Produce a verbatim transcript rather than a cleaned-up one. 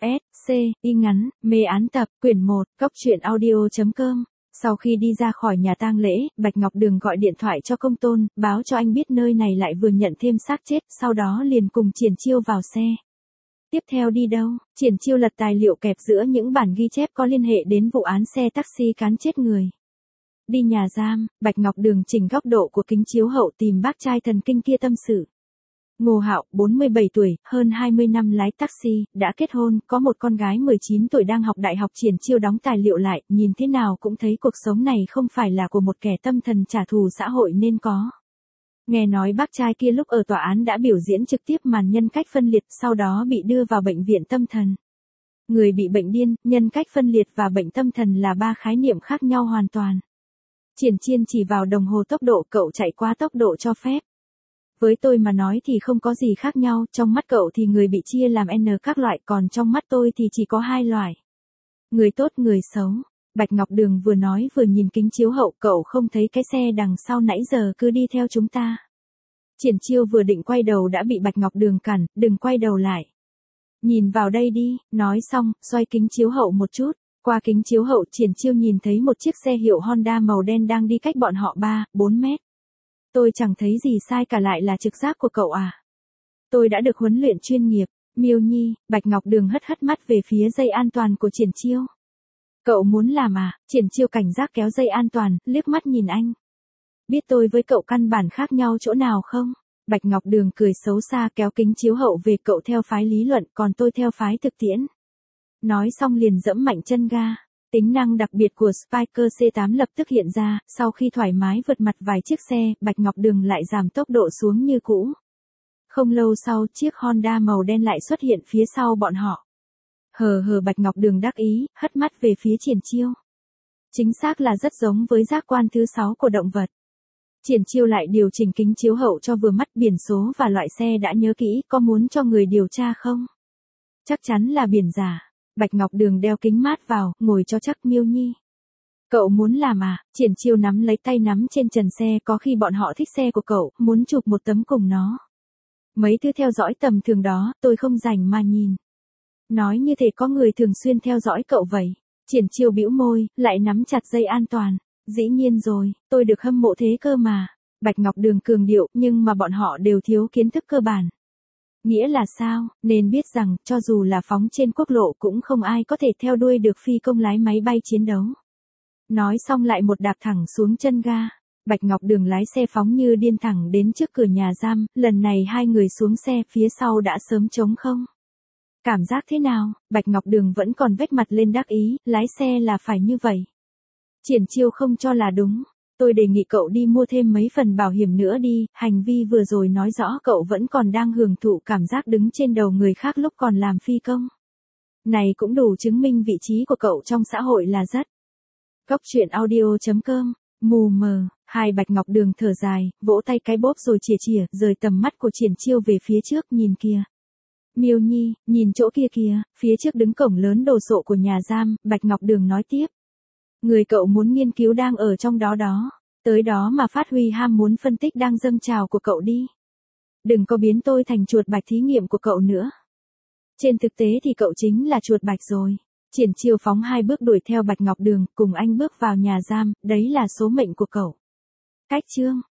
S, C, y ngắn, mê án tập, quyển một, cóc truyện audio chấm com. Sau khi đi ra khỏi nhà tang lễ, Bạch Ngọc Đường gọi điện thoại cho Công Tôn, báo cho anh biết nơi này lại vừa nhận thêm xác chết, sau đó liền cùng Triển Chiêu vào xe. Tiếp theo đi đâu? Triển Chiêu lật tài liệu kẹp giữa những bản ghi chép có liên hệ đến vụ án xe taxi cán chết người. Đi nhà giam, Bạch Ngọc Đường chỉnh góc độ của kính chiếu hậu tìm bác trai thần kinh kia tâm sự. Ngô Hạo, bốn mươi bảy tuổi, hơn hai mươi năm lái taxi, đã kết hôn, có một con gái mười chín tuổi đang học đại học. Triển Chiêu đóng tài liệu lại, nhìn thế nào cũng thấy cuộc sống này không phải là của một kẻ tâm thần trả thù xã hội nên có. Nghe nói bác trai kia lúc ở tòa án đã biểu diễn trực tiếp màn nhân cách phân liệt, sau đó bị đưa vào bệnh viện tâm thần. Người bị bệnh điên, nhân cách phân liệt và bệnh tâm thần là ba khái niệm khác nhau hoàn toàn. Triển Chiên chỉ vào đồng hồ tốc độ, cậu chạy quá tốc độ cho phép. Với tôi mà nói thì không có gì khác nhau, trong mắt cậu thì người bị chia làm N các loại, còn trong mắt tôi thì chỉ có hai loại. Người tốt, người xấu. Bạch Ngọc Đường vừa nói vừa nhìn kính chiếu hậu, cậu không thấy cái xe đằng sau nãy giờ cứ đi theo chúng ta. Triển Chiêu vừa định quay đầu đã bị Bạch Ngọc Đường cản, đừng quay đầu lại. Nhìn vào đây đi, nói xong, xoay kính chiếu hậu một chút. Qua kính chiếu hậu, Triển Chiêu nhìn thấy một chiếc xe hiệu Honda màu đen đang đi cách bọn họ ba, bốn mét. Tôi chẳng thấy gì sai cả, lại là trực giác của cậu à. Tôi đã được huấn luyện chuyên nghiệp. Miêu Nhi, Bạch Ngọc Đường hất hất mắt về phía dây an toàn của Triển Chiêu. Cậu muốn làm à? Triển Chiêu cảnh giác kéo dây an toàn, liếc mắt nhìn anh. Biết tôi với cậu căn bản khác nhau chỗ nào không? Bạch Ngọc Đường cười xấu xa kéo kính chiếu hậu về, cậu theo phái lý luận, còn tôi theo phái thực tiễn. Nói xong liền giẫm mạnh chân ga. Tính năng đặc biệt của Spyker C tám lập tức hiện ra, sau khi thoải mái vượt mặt vài chiếc xe, Bạch Ngọc Đường lại giảm tốc độ xuống như cũ. Không lâu sau, chiếc Honda màu đen lại xuất hiện phía sau bọn họ. Hờ hờ, Bạch Ngọc Đường đắc ý, hất mắt về phía Triển Chiêu. Chính xác là rất giống với giác quan thứ sáu của động vật. Triển Chiêu lại điều chỉnh kính chiếu hậu cho vừa mắt, biển số và loại xe đã nhớ kỹ, có muốn cho người điều tra không? Chắc chắn là biển giả. Bạch Ngọc Đường đeo kính mát vào, ngồi cho chắc. Miêu Nhi. Cậu muốn làm à? Triển Chiêu nắm lấy tay nắm trên trần xe, có khi bọn họ thích xe của cậu, muốn chụp một tấm cùng nó. Mấy thứ theo dõi tầm thường đó, tôi không rảnh mà nhìn. Nói như thể có người thường xuyên theo dõi cậu vậy. Triển Chiêu bĩu môi, lại nắm chặt dây an toàn. Dĩ nhiên rồi, tôi được hâm mộ thế cơ mà. Bạch Ngọc Đường cường điệu, nhưng mà bọn họ đều thiếu kiến thức cơ bản. Nghĩa là sao? Nên biết rằng, cho dù là phóng trên quốc lộ cũng không ai có thể theo đuôi được phi công lái máy bay chiến đấu. Nói xong lại một đạp thẳng xuống chân ga. Bạch Ngọc Đường lái xe phóng như điên thẳng đến trước cửa nhà giam, lần này hai người xuống xe, phía sau đã sớm trống không. Cảm giác thế nào? Bạch Ngọc Đường vẫn còn vết mặt lên đắc ý, lái xe là phải như vậy. Triển Chiêu không cho là đúng. Tôi đề nghị cậu đi mua thêm mấy phần bảo hiểm nữa đi, hành vi vừa rồi nói rõ cậu vẫn còn đang hưởng thụ cảm giác đứng trên đầu người khác lúc còn làm phi công. Này cũng đủ chứng minh vị trí của cậu trong xã hội là rất. Cóc truyện audio chấm com, mù mờ, hai Bạch Ngọc Đường thở dài, vỗ tay cái bóp rồi chìa chìa, rời tầm mắt của Triển Chiêu về phía trước, nhìn kìa. Miêu Nhi, nhìn chỗ kia kìa, phía trước đứng cổng lớn đồ sộ của nhà giam. Bạch Ngọc Đường nói tiếp. Người cậu muốn nghiên cứu đang ở trong đó đó. Tới đó mà phát huy ham muốn phân tích đang dâng trào của cậu đi. Đừng có biến tôi thành chuột bạch thí nghiệm của cậu nữa. Trên thực tế thì cậu chính là chuột bạch rồi. Triển Chiêu phóng hai bước đuổi theo Bạch Ngọc Đường, cùng anh bước vào nhà giam, đấy là số mệnh của cậu. Cách chương.